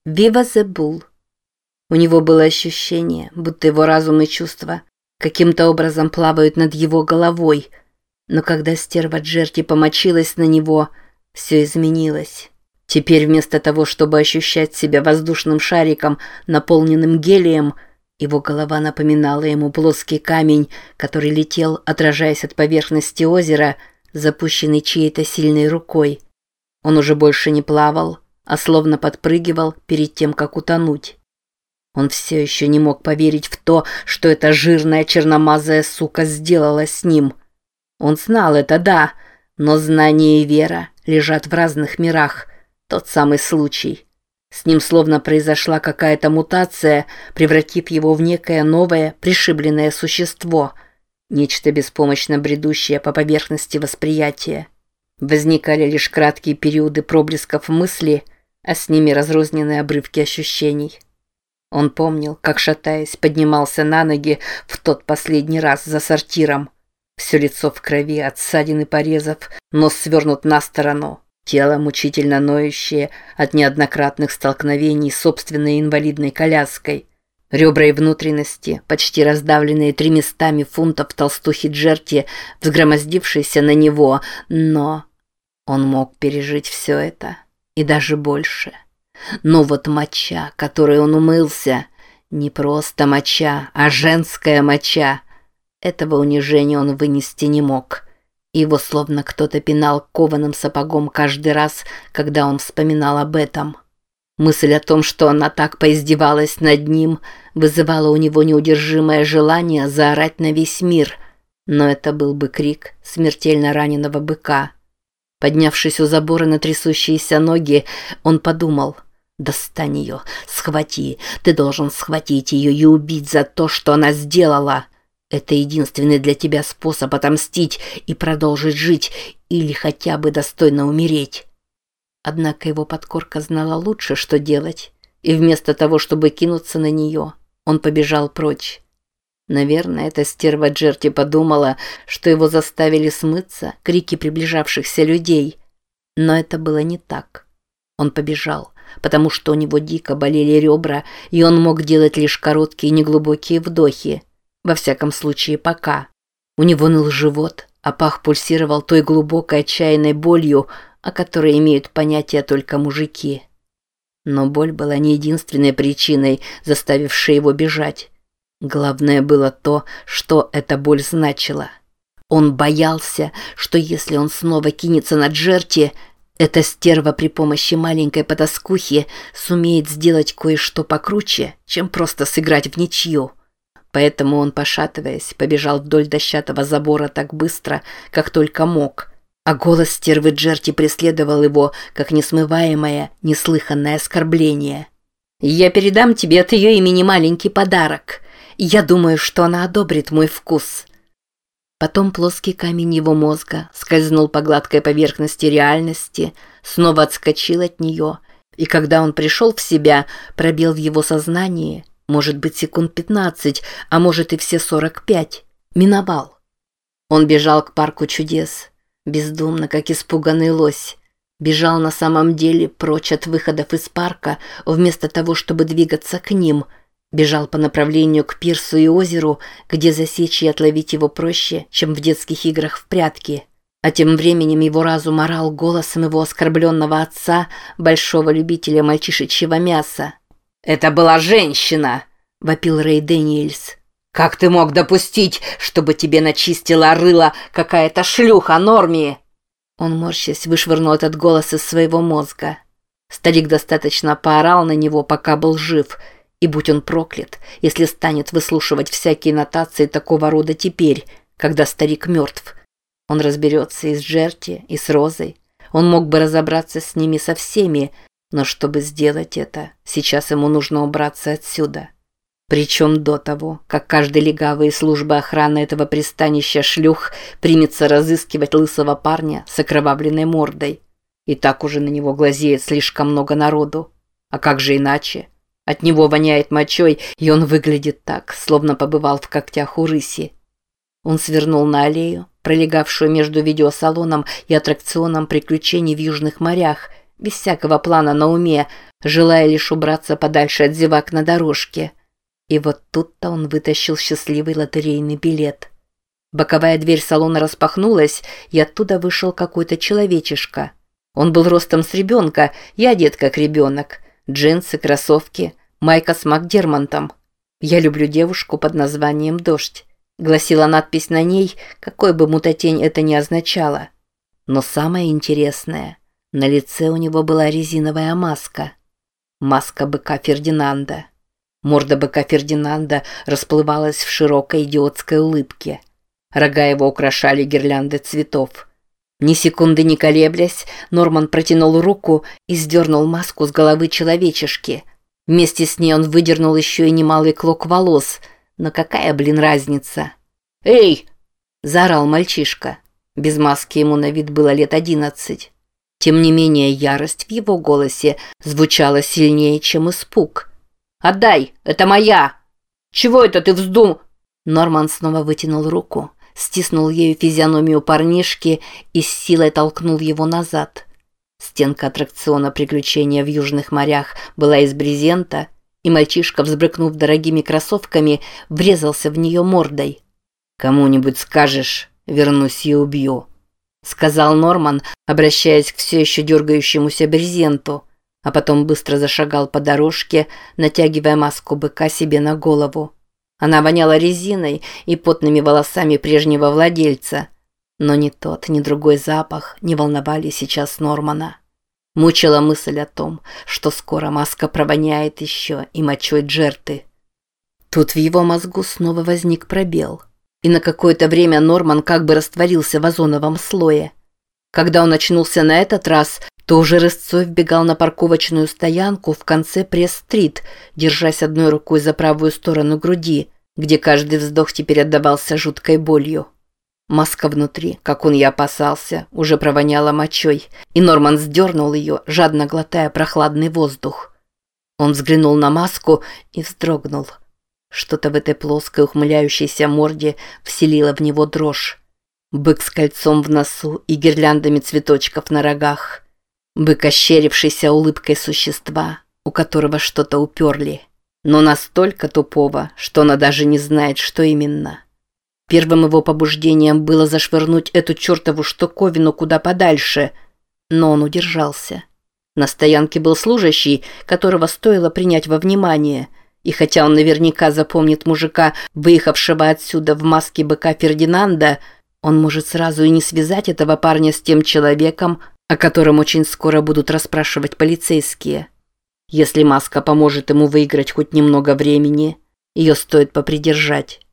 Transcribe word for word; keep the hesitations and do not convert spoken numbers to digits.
Viva the Bull. У него было ощущение, будто его разум и чувства каким-то образом плавают над его головой, но когда стерва Джерти помочилась на него, все изменилось. Теперь вместо того, чтобы ощущать себя воздушным шариком, наполненным гелием, его голова напоминала ему плоский камень, который летел, отражаясь от поверхности озера, запущенный чьей-то сильной рукой. Он уже больше не плавал, а словно подпрыгивал перед тем, как утонуть. Он все еще не мог поверить в то, что эта жирная черномазая сука сделала с ним. Он знал это, да, но знание и вера лежат в разных мирах. Тот самый случай. С ним словно произошла какая-то мутация, превратив его в некое новое, пришибленное существо. Нечто беспомощно бредущее по поверхности восприятия. Возникали лишь краткие периоды проблесков мысли, а с ними разрозненные обрывки ощущений. Он помнил, как, шатаясь, поднимался на ноги в тот последний раз за сортиром. Все лицо в крови от ссадин и порезов, нос свернут на сторону, тело мучительно ноющее от неоднократных столкновений с собственной инвалидной коляской. Ребра и внутренности, почти раздавленные тремястами фунтов толстухи Джерти, взгромоздившиеся на него, но он мог пережить все это и даже больше. Но вот моча, которой он умылся, не просто моча, а женская моча. Этого унижения он вынести не мог. Его словно кто-то пинал кованым сапогом каждый раз, когда он вспоминал об этом. Мысль о том, что она так поиздевалась над ним, вызывала у него неудержимое желание заорать на весь мир. Но это был бы крик смертельно раненого быка. Поднявшись у забора на трясущиеся ноги, он подумал: «Достань ее, схвати, ты должен схватить ее и убить за то, что она сделала. Это единственный для тебя способ отомстить и продолжить жить, или хотя бы достойно умереть». Однако его подкорка знала лучше, что делать, и вместо того, чтобы кинуться на нее, он побежал прочь. Наверное, эта стерва Джерти подумала, что его заставили смыться крики приближавшихся людей. Но это было не так. Он побежал, потому что у него дико болели ребра, и он мог делать лишь короткие неглубокие вдохи. Во всяком случае, пока. У него ныл живот, а пах пульсировал той глубокой отчаянной болью, о которой имеют понятие только мужики. Но боль была не единственной причиной, заставившей его бежать. Главное было то, что эта боль значила. Он боялся, что если он снова кинется на Джерти, эта стерва при помощи маленькой потаскухи сумеет сделать кое-что покруче, чем просто сыграть в ничью. Поэтому он, пошатываясь, побежал вдоль дощатого забора так быстро, как только мог, а голос стервы Джерти преследовал его, как несмываемое, неслыханное оскорбление. «Я передам тебе от ее имени маленький подарок. Я думаю, что она одобрит мой вкус». Потом плоский камень его мозга скользнул по гладкой поверхности реальности, снова отскочил от нее, и когда он пришел в себя, пробел в его сознании, может быть, секунд пятнадцать, а может и все сорок пять, миновал. Он бежал к парку чудес, бездумно, как испуганный лось. Бежал на самом деле прочь от выходов из парка, вместо того, чтобы двигаться к ним. Бежал по направлению к пирсу и озеру, где засечь и отловить его проще, чем в детских играх в прятки. А тем временем его разум орал голосом его оскорбленного отца, большого любителя мальчишечьего мяса. «Это была женщина!» – вопил Рэй Дэниельс. «Как ты мог допустить, чтобы тебе начистила рыло какая-то шлюха, Норми?» Он, морщась, вышвырнул этот голос из своего мозга. Старик достаточно поорал на него, пока был жив, и будь он проклят, если станет выслушивать всякие нотации такого рода теперь, когда старик мертв. Он разберется и с Джерти, и с Розой. Он мог бы разобраться с ними со всеми, но чтобы сделать это, сейчас ему нужно убраться отсюда. Причем до того, как каждый легавый из службы охраны этого пристанища шлюх примется разыскивать лысого парня с окровавленной мордой. И так уже на него глазеет слишком много народу. А как же иначе? От него воняет мочой, и он выглядит так, словно побывал в когтях у рыси. Он свернул на аллею, пролегавшую между видеосалоном и аттракционом приключений в южных морях, без всякого плана на уме, желая лишь убраться подальше от зевак на дорожке. И вот тут-то он вытащил счастливый лотерейный билет. Боковая дверь салона распахнулась, и оттуда вышел какой-то человечишка. Он был ростом с ребенка и одет как ребенок. Джинсы, кроссовки, майка с Макдермонтом. «Я люблю девушку под названием «Дождь», — гласила надпись на ней, какой бы мутатень это ни означало. Но самое интересное, на лице у него была резиновая маска. Маска быка Фердинанда. Морда быка Фердинанда расплывалась в широкой идиотской улыбке. Рога его украшали гирлянды цветов. Ни секунды не колеблясь, Норман протянул руку и сдернул маску с головы человечешки. Вместе с ней он выдернул еще и немалый клок волос. Но какая, блин, разница? «Эй!» – заорал мальчишка. Без маски ему на вид было лет одиннадцать. Тем не менее, ярость в его голосе звучала сильнее, чем испуг. «Отдай! Это моя! Чего это ты вздум...» Норман снова вытянул руку, стиснул ею физиономию парнишки и с силой толкнул его назад. Стенка аттракциона «Приключения в южных морях» была из брезента, и мальчишка, взбрыкнув дорогими кроссовками, врезался в нее мордой. «Кому-нибудь скажешь, вернусь и убью», — сказал Норман, обращаясь к все еще дергающемуся брезенту, а потом быстро зашагал по дорожке, натягивая маску быка себе на голову. Она воняла резиной и потными волосами прежнего владельца, но ни тот, ни другой запах не волновали сейчас Нормана. Мучила мысль о том, что скоро маска провоняет еще и мочой Джерты. Тут в его мозгу снова возник пробел, и на какое-то время Норман как бы растворился в озоновом слое. Когда он очнулся на этот раз, то уже рысцой вбегал на парковочную стоянку в конце Пресс-стрит, держась одной рукой за правую сторону груди, где каждый вздох теперь отдавался жуткой болью. Маска внутри, как он и опасался, уже провоняла мочой, и Норман сдернул ее, жадно глотая прохладный воздух. Он взглянул на маску и вздрогнул. Что-то в этой плоской ухмыляющейся морде вселило в него дрожь. Бык с кольцом в носу и гирляндами цветочков на рогах. Бык, ощерившийся улыбкой существа, у которого что-то уперли, но настолько тупого, что она даже не знает, что именно. Первым его побуждением было зашвырнуть эту чертову штуковину куда подальше, но он удержался. На стоянке был служащий, которого стоило принять во внимание, и хотя он наверняка запомнит мужика, выехавшего отсюда в маске быка Фердинанда, он может сразу и не связать этого парня с тем человеком, о котором очень скоро будут расспрашивать полицейские. Если маска поможет ему выиграть хоть немного времени, ее стоит попридержать.